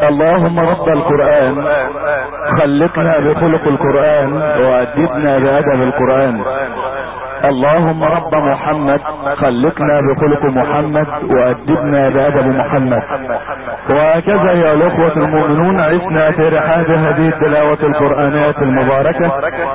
اللهم رب القرآن خلقنا بخلق القرآن وأدبنا بأدب القرآن. اللهم رب محمد خلقنا بخلق محمد وأدبنا بأدب محمد. وهكذا يا الأخوة المؤمنون عشنا في رحاب هذه التلاوة القرآنية المباركة.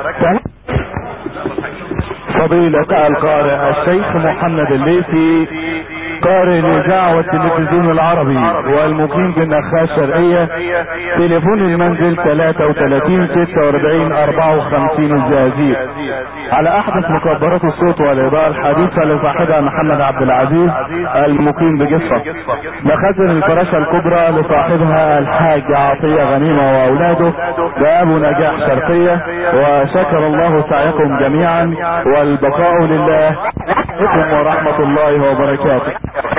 فضيلة القارئ الشيخ محمد الليثي قارئ الإذاعة والتلفزيون العربي والمقيم بالنخاة الشرقية، تليفون المنزل 33 46 54 الزقازيق، على احدث مكبرات الصوت والاضاءة الحديثة لصاحبها محمد عبد العزيز المقيم بجفة. مخازن الفراشة الكبرى لصاحبها الحاج عطية غنيمة واولاده بابو نجاح شرقية. وشكر الله سعيكم جميعا والبقاء لله. عليكم ورحمة الله وبركاته.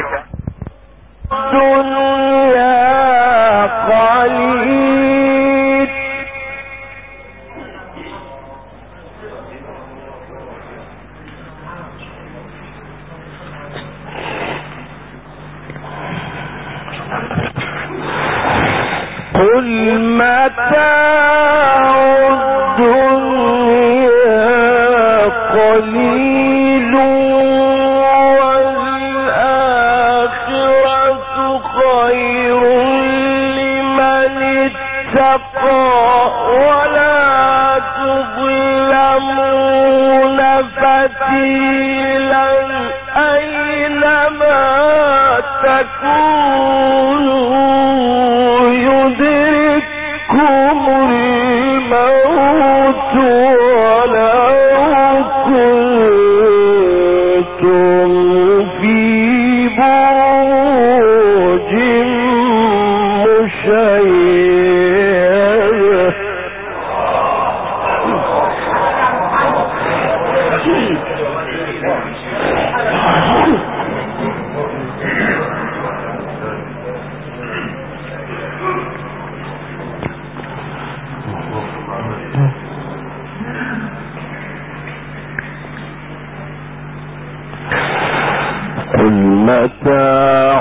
الدنيا قليل قل متاع الدنيا قليل والآخرة خير لمن اتقى ولا تظلمون فتيلا أينما تكونوا يدرككم الموت ولو كنتم في بروج مشيدة. قل متاع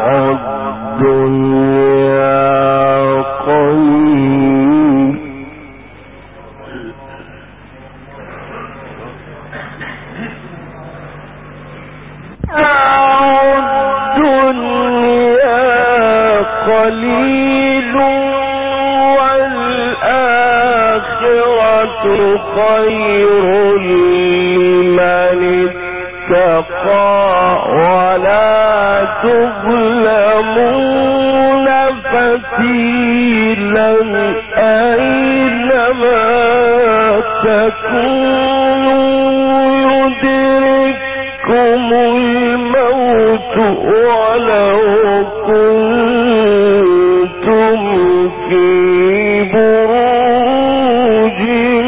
الدنيا قليل والآخرة خير لمن اتقى ولا تظلمون فتيلا أينما تكونوا يدرككم الموت ولو كنتم في بروج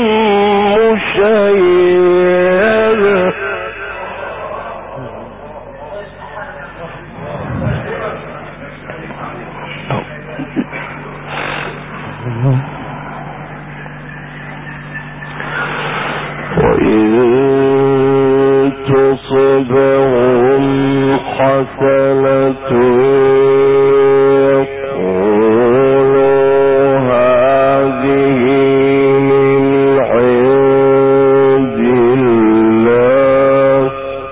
مشيدة. وإن تصبهم حسنة يقولوا هذه من عند الله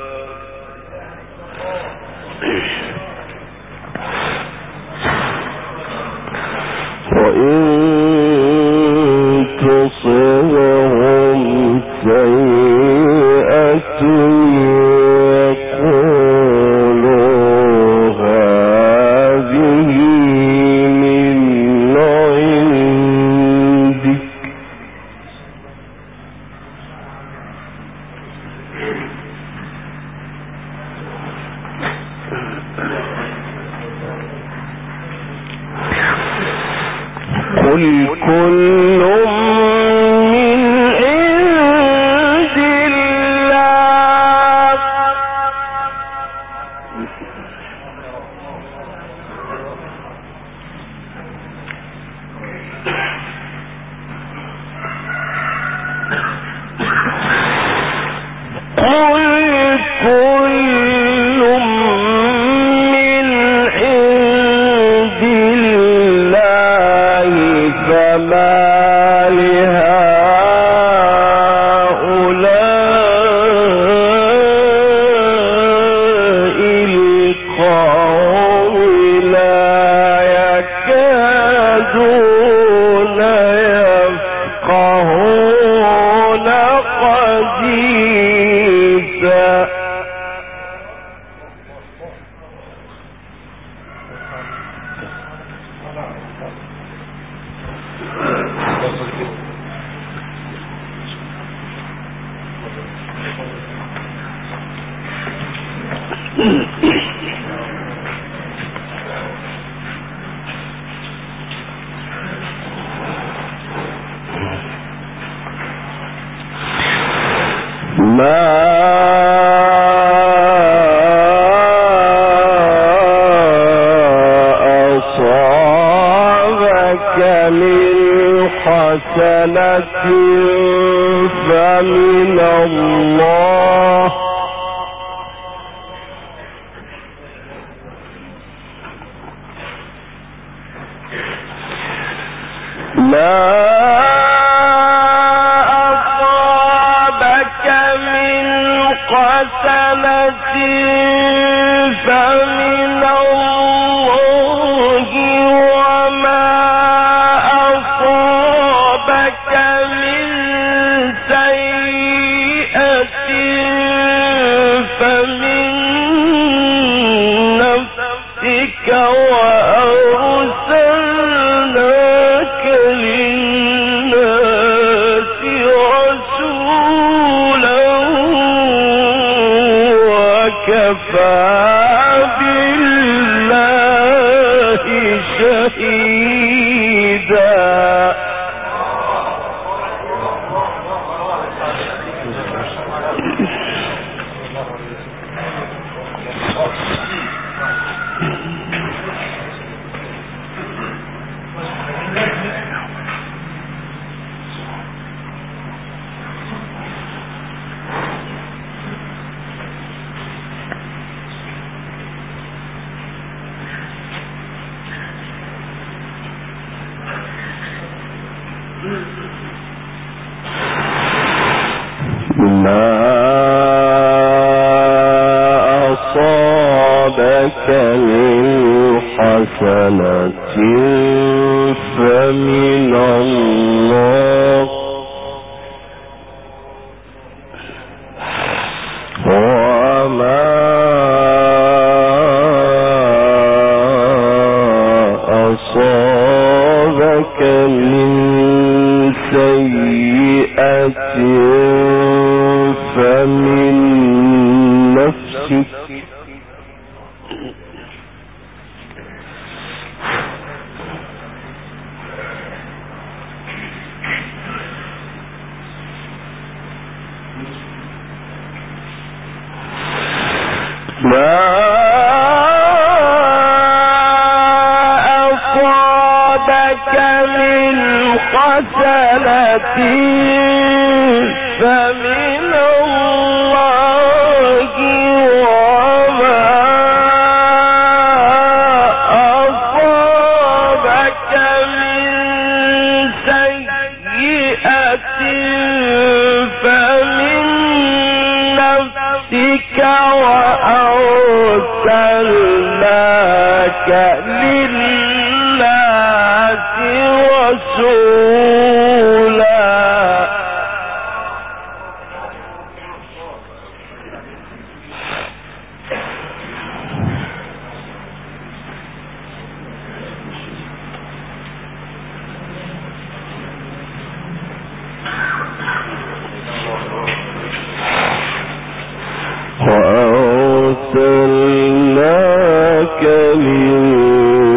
وإن تصبهم سيئة يقولوا هذه من عندك قل كل من عند الله قل كل من عند الله فمن الله لا أصابك من حسنة فمن الله وما أصابك من سيئة فمن نفسك وأرسلناك للناس رسولا وكفى بالله شهيدا. ما أصابك من حسنة فمن الله وما أصابك من سيئة فمن نفسك ما أصابك من حسنة فمن الله وما أصابك من سيئة فمن نفسك وأرسلناك للناس رسولا. وأرسلناك للناس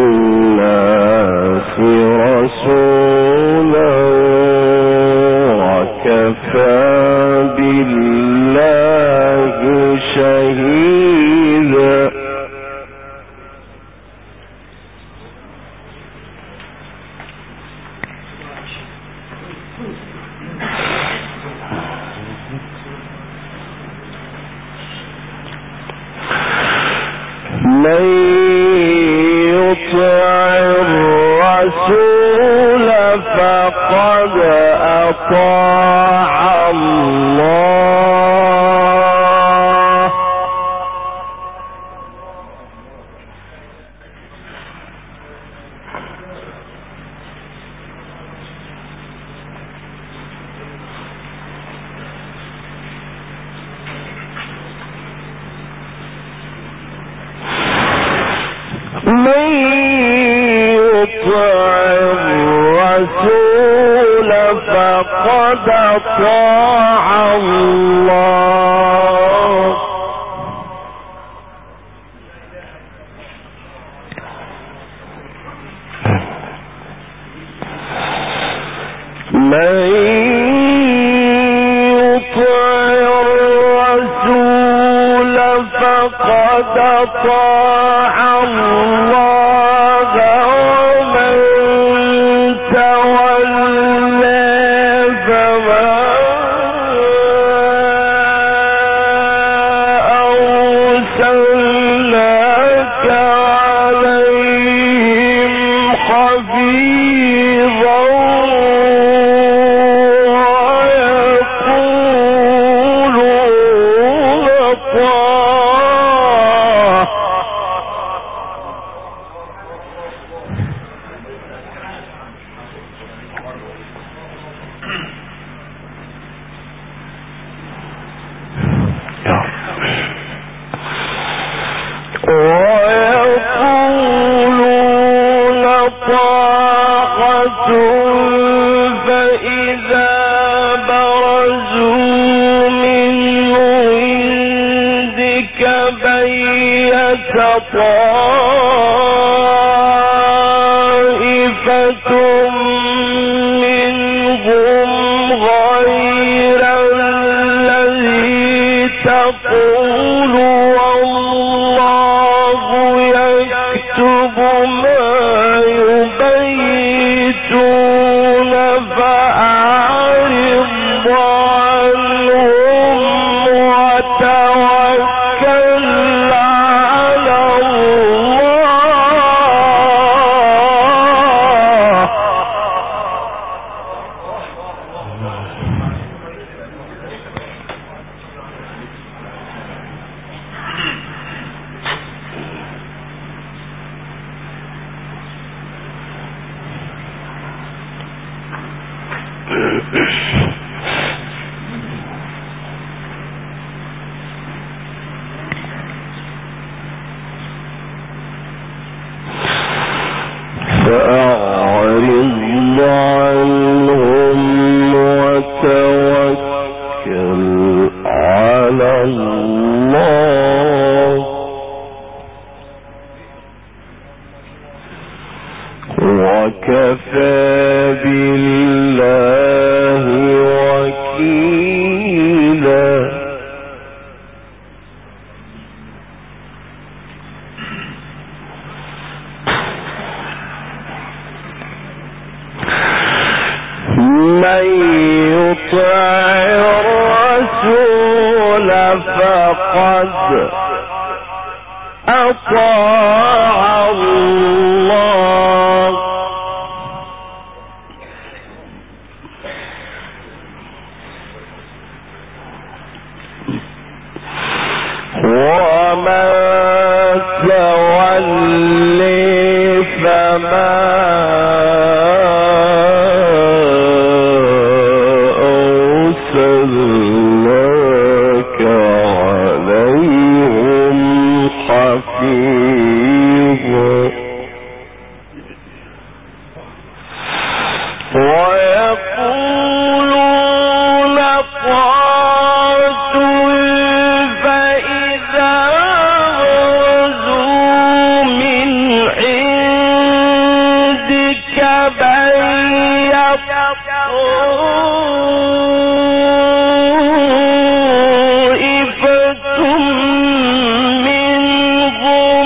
طائفة منهم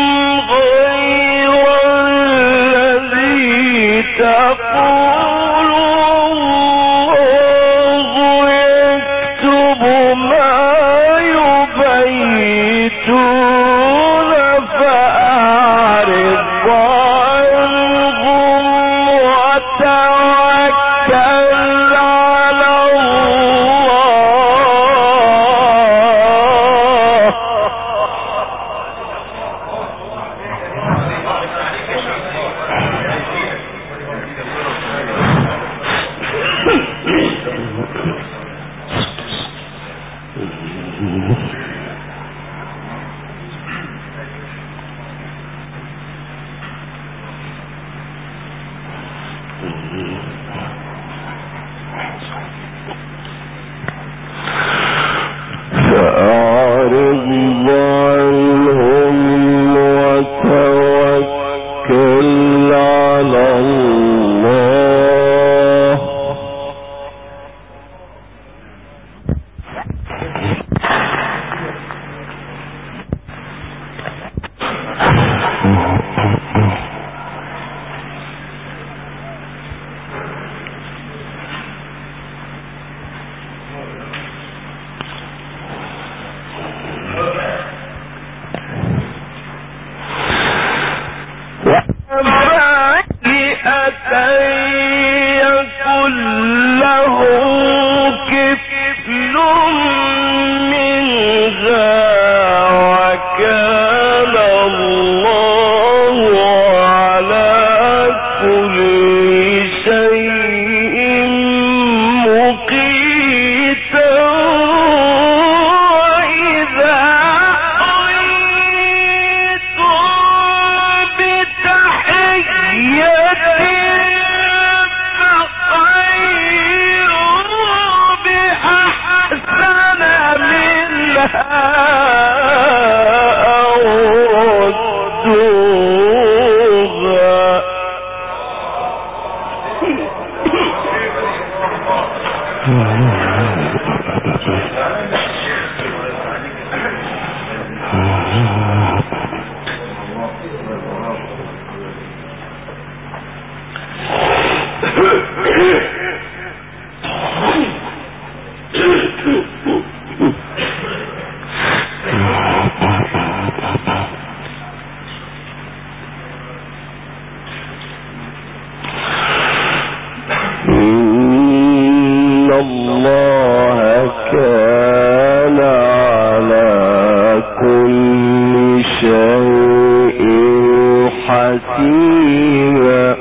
حسيبا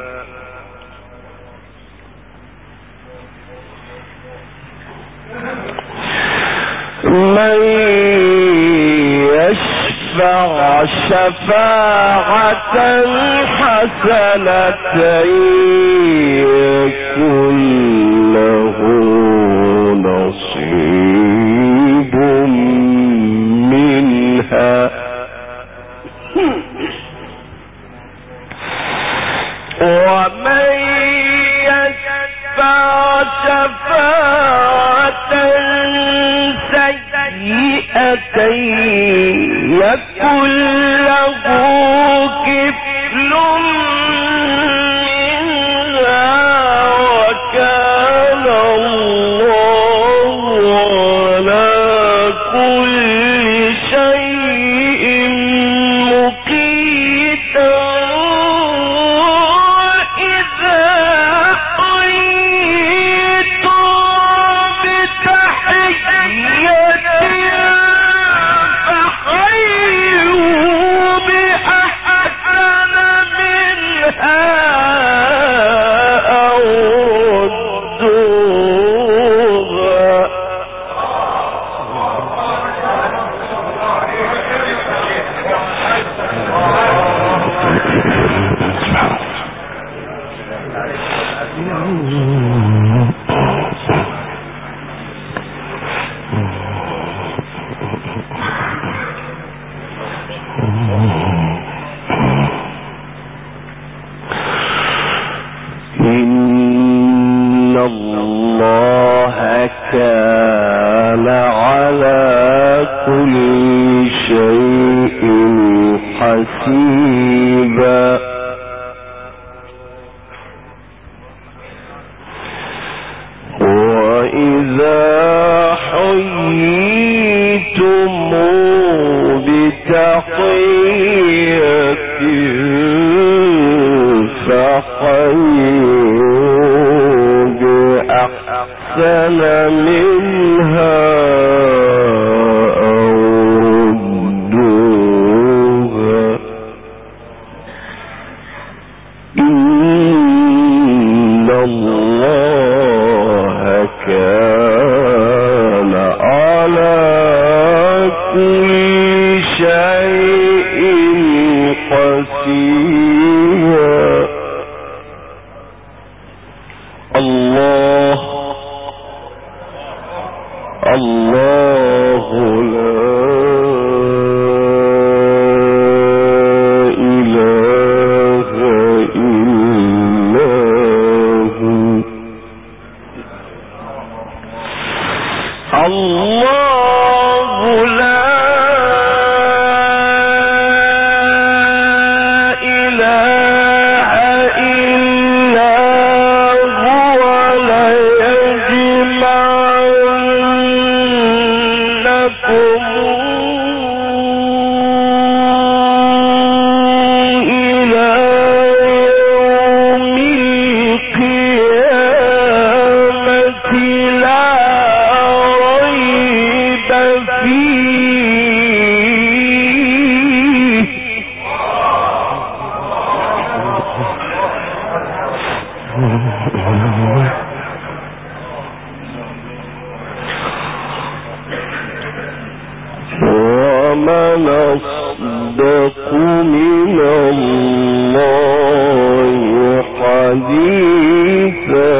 من يشفع شفاعة حسنة يكن له نصيب منها ومن يشفع شفاعة سيئة يكن له كفل منها وكان الله على كل شيء مقيتا وإذا حييتم بتحية فحيوا بأحسن منها أو ردوها إن الله كان على كل شيء حسيبا وإذا حييتم بتحية فحيوا بأحسن منها أو ردوها إن الله كان على كل شيء حسيبا الله الله لا إله إلا هو الله لا إله إلا هو ليجمعنكم إلى يوم القيامة لا ريب فيه ومن أصدق من الله حديثا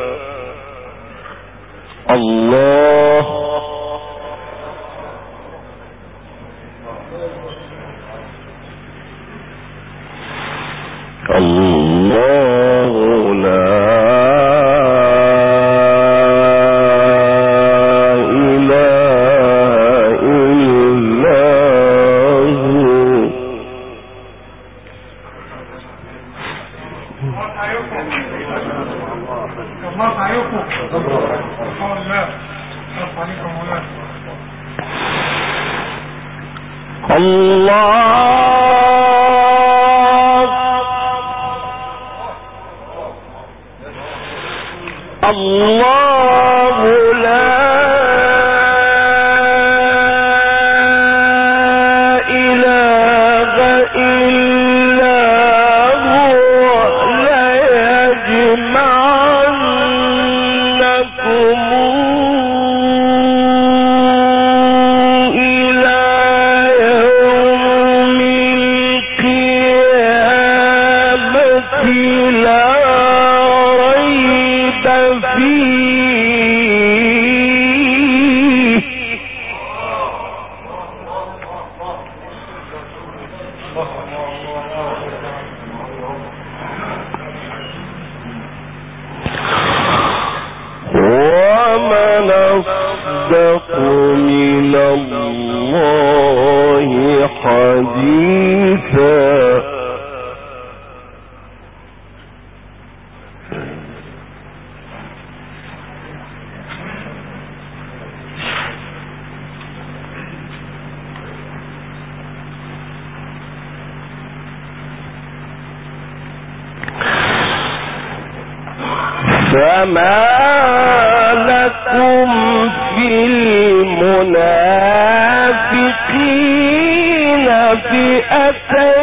الله الله لا إله إلا هو الله لا إله إلا ومن أصدق من الله حديثا. فما لكم في المنافقين فئتين